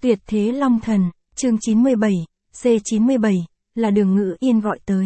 Tuyệt thế long thần, chương 97, C97, là Đường Ngữ Yên gọi tới.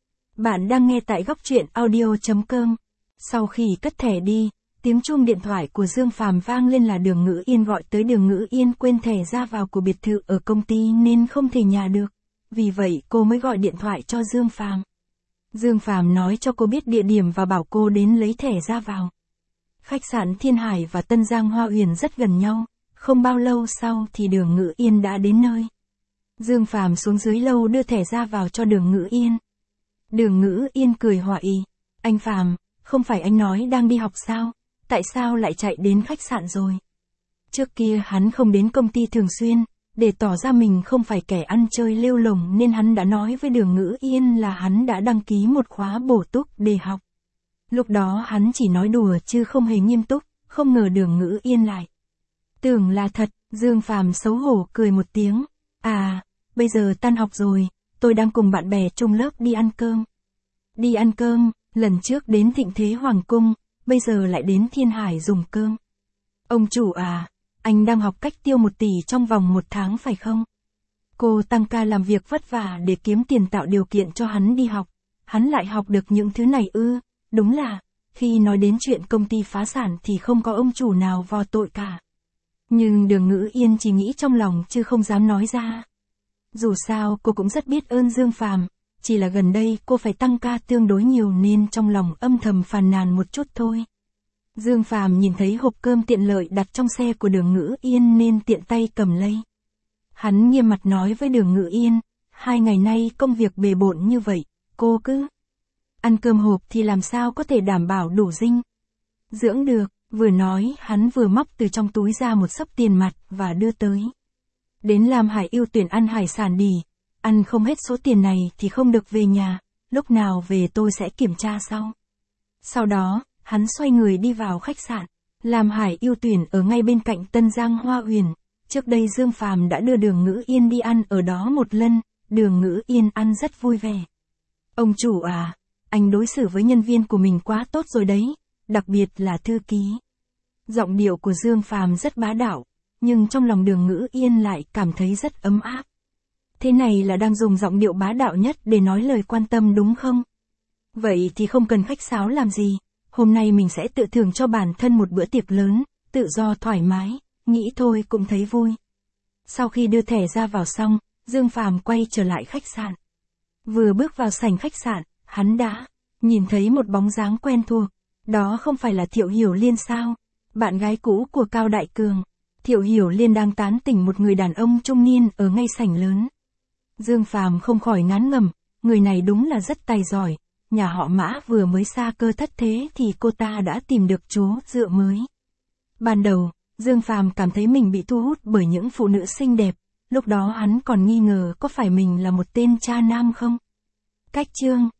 Bạn đang nghe tại góc truyện audio.com. Sau khi cất thẻ đi, tiếng chuông điện thoại của Dương Phàm vang lên là Đường Ngữ Yên gọi tới. Đường Ngữ Yên quên thẻ ra vào của biệt thự ở công ty nên không thể nhà được. Vì vậy cô mới gọi điện thoại cho Dương Phàm. Dương Phàm nói cho cô biết địa điểm và bảo cô đến lấy thẻ ra vào. Khách sạn Thiên Hải và Tân Giang Hoa Uyển rất gần nhau. Không bao lâu sau thì Đường Ngữ Yên đã đến nơi. Dương Phàm xuống dưới lầu đưa thẻ ra vào cho Đường Ngữ Yên. Đường Ngữ Yên cười hòa ý. Anh Phàm, không phải anh nói đang đi học sao? Tại sao lại chạy đến khách sạn rồi? Trước kia hắn không đến công ty thường xuyên, để tỏ ra mình không phải kẻ ăn chơi lêu lổng nên hắn đã nói với Đường Ngữ Yên là hắn đã đăng ký một khóa bổ túc để học. Lúc đó hắn chỉ nói đùa chứ không hề nghiêm túc, không ngờ Đường Ngữ Yên lại tưởng là thật. Dương Phàm xấu hổ cười một tiếng. À, bây giờ tan học rồi, tôi đang cùng bạn bè chung lớp đi ăn cơm. Đi ăn cơm, lần trước đến Thịnh Thế Hoàng Cung, bây giờ lại đến Thiên Hải dùng cơm. Ông chủ à, anh đang học cách tiêu 1 tỷ trong vòng 1 tháng phải không? Cô tăng ca làm việc vất vả để kiếm tiền tạo điều kiện cho hắn đi học. Hắn lại học được những thứ này ư? Đúng là, khi nói đến chuyện công ty phá sản thì không có ông chủ nào vò tội cả. Nhưng Đường Ngữ Yên chỉ nghĩ trong lòng chứ không dám nói ra. Dù sao cô cũng rất biết ơn Dương Phàm, chỉ là gần đây cô phải tăng ca tương đối nhiều nên trong lòng âm thầm phàn nàn một chút thôi. Dương Phàm nhìn thấy hộp cơm tiện lợi đặt trong xe của Đường Ngữ Yên nên tiện tay cầm lấy. Hắn nghiêm mặt nói với Đường Ngữ Yên, 2 ngày nay công việc bề bộn như vậy, cô cứ ăn cơm hộp thì làm sao có thể đảm bảo đủ dinh dưỡng được. Vừa nói hắn vừa móc từ trong túi ra một xấp tiền mặt và đưa tới. Đến Lam Hải ưu tuyển ăn hải sản đi, ăn không hết số tiền này thì không được về nhà, lúc nào về tôi sẽ kiểm tra sau. Sau đó, hắn xoay người đi vào khách sạn. Lam Hải ưu tuyển ở ngay bên cạnh Tân Giang Hoa Uyển. Trước đây Dương Phàm đã đưa Đường Ngữ Yên đi ăn ở đó một lần, Đường Ngữ Yên ăn rất vui vẻ. Ông chủ à, anh đối xử với nhân viên của mình quá tốt rồi đấy, đặc biệt là thư ký. Giọng điệu của Dương Phàm rất bá đạo, nhưng trong lòng Đường Ngữ Yên lại cảm thấy rất ấm áp. Thế này là đang dùng giọng điệu bá đạo nhất để nói lời quan tâm đúng không? Vậy thì không cần khách sáo làm gì, hôm nay mình sẽ tự thưởng cho bản thân một bữa tiệc lớn, tự do thoải mái, nghĩ thôi cũng thấy vui. Sau khi đưa thẻ ra vào xong, Dương Phàm quay trở lại khách sạn. Vừa bước vào sảnh khách sạn, hắn đã nhìn thấy một bóng dáng quen thuộc. Đó không phải là Thiệu Hiểu Liên sao? Bạn gái cũ của Cao Đại Cường. Thiệu Hiểu Liên đang tán tỉnh một người đàn ông trung niên ở ngay sảnh lớn. Dương Phàm không khỏi ngán ngẩm, người này đúng là rất tài giỏi. Nhà họ Mã vừa mới sa cơ thất thế thì cô ta đã tìm được chỗ dựa mới. Ban đầu, Dương Phàm cảm thấy mình bị thu hút bởi những phụ nữ xinh đẹp. Lúc đó hắn còn nghi ngờ có phải mình là một tên cha nam không? Cách chương